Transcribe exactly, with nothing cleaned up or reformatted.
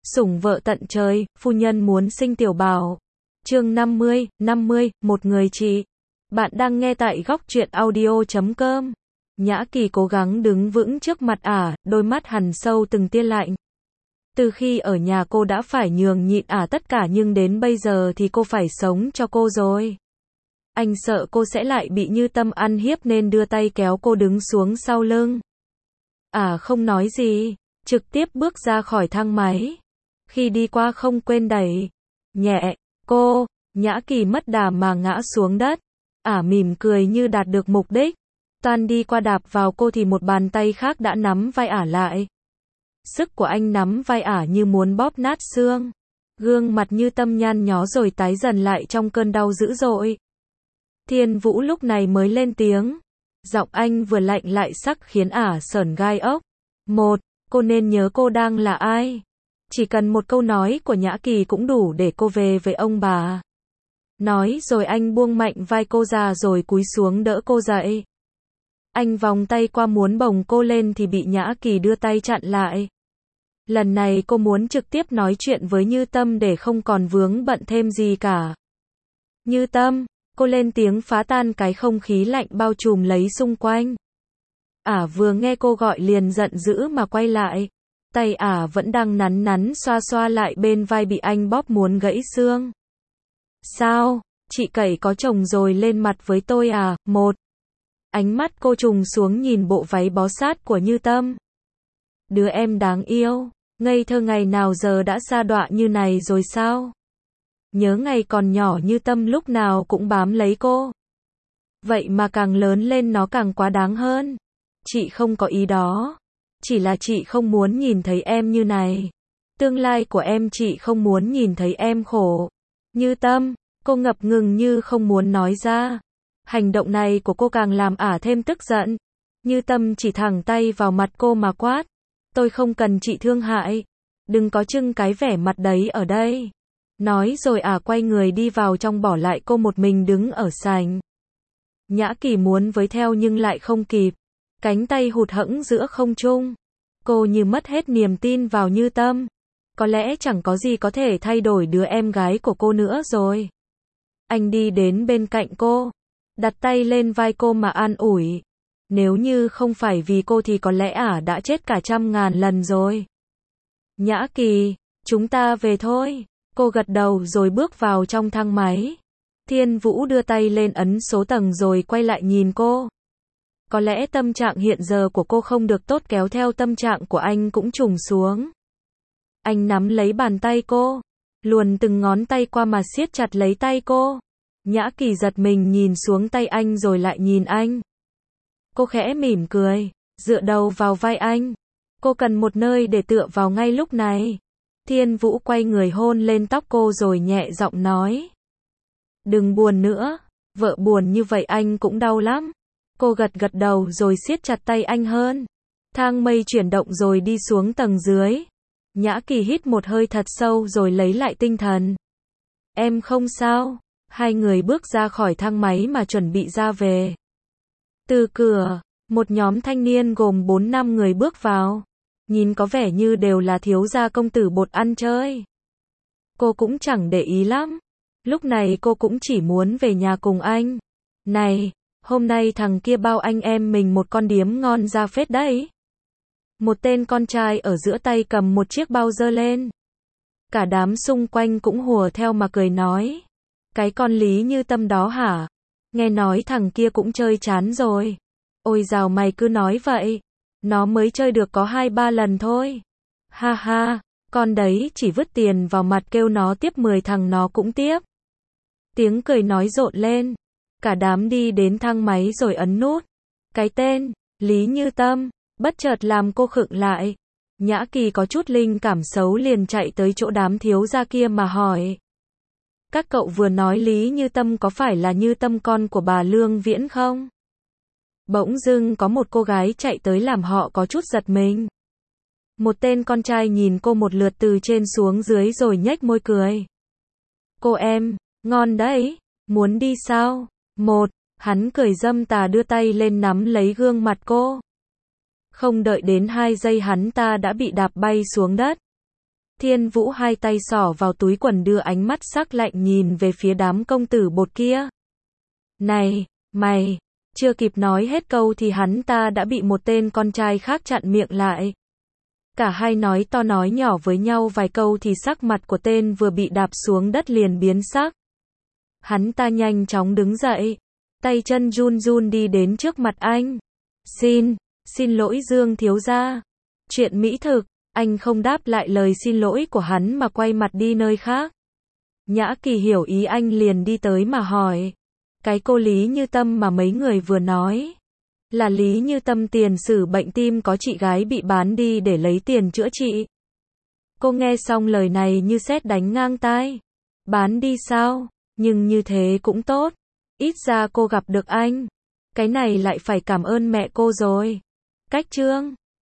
Sủng vợ tận trời, phu nhân muốn sinh tiểu bảo. Chương năm mươi, năm mươi, một người chị. Bạn đang nghe tại góc truyện audio chấm com. Nhã Kỳ cố gắng đứng vững trước mặt ả, đôi mắt hằn sâu từng tia lạnh. Từ khi ở nhà cô đã phải nhường nhịn ả tất cả, nhưng đến bây giờ thì cô phải sống cho cô rồi. Anh sợ cô sẽ lại bị Như Tâm ăn hiếp nên đưa tay kéo cô đứng xuống sau lưng. Ả không nói gì, trực tiếp bước ra khỏi thang máy. Khi đi qua không quên đẩy nhẹ cô. Nhã Kỳ mất đà mà ngã xuống đất. Ả mỉm cười như đạt được mục đích. Toan đi qua đạp vào cô thì một bàn tay khác đã nắm vai ả lại. Sức của anh nắm vai ả như muốn bóp nát xương. Gương mặt Như Tâm nhăn nhó rồi tái dần lại trong cơn đau dữ dội. Thiên Vũ lúc này mới lên tiếng. Giọng anh vừa lạnh lại sắc khiến ả sởn gai ốc. Một, cô nên nhớ cô đang là ai. Chỉ cần một câu nói của Nhã Kỳ cũng đủ để cô về với ông bà. Nói rồi anh buông mạnh vai cô ra rồi cúi xuống đỡ cô dậy. Anh vòng tay qua muốn bồng cô lên thì bị Nhã Kỳ đưa tay chặn lại. Lần này cô muốn trực tiếp nói chuyện với Như Tâm để không còn vướng bận thêm gì cả. Như Tâm, cô lên tiếng phá tan cái không khí lạnh bao trùm lấy xung quanh. Ả vừa nghe cô gọi liền giận dữ mà quay lại. Tay ả vẫn đang nắn nắn xoa xoa lại bên vai bị anh bóp muốn gãy xương. Sao, chị Cẩy có chồng rồi lên mặt với tôi à? Một. Ánh mắt cô trùng xuống nhìn bộ váy bó sát của Như Tâm. Đứa em đáng yêu, ngây thơ ngày nào giờ đã sa đọa như này rồi sao? Nhớ ngày còn nhỏ Như Tâm lúc nào cũng bám lấy cô. Vậy mà càng lớn lên nó càng quá đáng hơn. Chị không có ý đó. Chỉ là chị không muốn nhìn thấy em như này. Tương lai của em chị không muốn nhìn thấy em khổ. Như Tâm, cô ngập ngừng như không muốn nói ra. Hành động này của cô càng làm ả thêm tức giận. Như Tâm chỉ thẳng tay vào mặt cô mà quát. Tôi không cần chị thương hại. Đừng có trưng cái vẻ mặt đấy ở đây. Nói rồi ả quay người đi vào trong bỏ lại cô một mình đứng ở sảnh. Nhã Kỳ muốn với theo nhưng lại không kịp. Cánh tay hụt hẫng giữa không trung. Cô như mất hết niềm tin vào Như Tâm. Có lẽ chẳng có gì có thể thay đổi đứa em gái của cô nữa rồi. Anh đi đến bên cạnh cô. Đặt tay lên vai cô mà an ủi. Nếu như không phải vì cô thì có lẽ ả đã chết cả trăm ngàn lần rồi. Nhã Kỳ, chúng ta về thôi. Cô gật đầu rồi bước vào trong thang máy. Thiên Vũ đưa tay lên ấn số tầng rồi quay lại nhìn cô. Có lẽ tâm trạng hiện giờ của cô không được tốt, kéo theo tâm trạng của anh cũng trùng xuống. Anh nắm lấy bàn tay cô, luồn từng ngón tay qua mà siết chặt lấy tay cô. Nhã Kỳ giật mình nhìn xuống tay anh rồi lại nhìn anh. Cô khẽ mỉm cười, dựa đầu vào vai anh. Cô cần một nơi để tựa vào ngay lúc này. Thiên Vũ quay người hôn lên tóc cô rồi nhẹ giọng nói. Đừng buồn nữa, vợ buồn như vậy anh cũng đau lắm. Cô gật gật đầu rồi siết chặt tay anh hơn. Thang mây chuyển động rồi đi xuống tầng dưới. Nhã Kỳ hít một hơi thật sâu rồi lấy lại tinh thần. Em không sao. Hai người bước ra khỏi thang máy mà chuẩn bị ra về. Từ cửa, một nhóm thanh niên gồm bốn năm người bước vào. Nhìn có vẻ như đều là thiếu gia công tử bột ăn chơi. Cô cũng chẳng để ý lắm. Lúc này cô cũng chỉ muốn về nhà cùng anh. Này, hôm nay thằng kia bao anh em mình một con điếm ngon ra phết đấy. Một tên con trai ở giữa tay cầm một chiếc bao giơ lên. Cả đám xung quanh cũng hùa theo mà cười nói. Cái con Lý Như Tâm đó hả? Nghe nói thằng kia cũng chơi chán rồi. Ôi dào mày cứ nói vậy. Nó mới chơi được có hai ba lần thôi. Ha ha, con đấy chỉ vứt tiền vào mặt kêu nó tiếp mười thằng nó cũng tiếp. Tiếng cười nói rộn lên. Cả đám đi đến thang máy rồi ấn nút. Cái tên, Lý Như Tâm, bất chợt làm cô khựng lại. Nhã Kỳ có chút linh cảm xấu liền chạy tới chỗ đám thiếu gia kia mà hỏi. Các cậu vừa nói Lý Như Tâm có phải là Như Tâm con của bà Lương Viễn không? Bỗng dưng có một cô gái chạy tới làm họ có chút giật mình. Một tên con trai nhìn cô một lượt từ trên xuống dưới rồi nhếch môi cười. Cô em, ngon đấy, muốn đi sao? Một, hắn cười dâm tà đưa tay lên nắm lấy gương mặt cô. Không đợi đến hai giây hắn ta đã bị đạp bay xuống đất. Thiên Vũ hai tay xỏ vào túi quần đưa ánh mắt sắc lạnh nhìn về phía đám công tử bột kia. Này, mày, chưa kịp nói hết câu thì hắn ta đã bị một tên con trai khác chặn miệng lại. Cả hai nói to nói nhỏ với nhau vài câu thì sắc mặt của tên vừa bị đạp xuống đất liền biến sắc. Hắn ta nhanh chóng đứng dậy, tay chân run run đi đến trước mặt anh. Xin, xin lỗi Dương thiếu gia. Chuyện mỹ thực, anh không đáp lại lời xin lỗi của hắn mà quay mặt đi nơi khác. Nhã Kỳ hiểu ý anh liền đi tới mà hỏi. Cái cô Lý Như Tâm mà mấy người vừa nói. Là Lý Như Tâm tiền sử bệnh tim có chị gái bị bán đi để lấy tiền chữa trị. Cô nghe xong lời này như sét đánh ngang tai. Bán đi sao? Nhưng như thế cũng tốt. Ít ra cô gặp được anh. Cái này lại phải cảm ơn mẹ cô rồi. Cách chương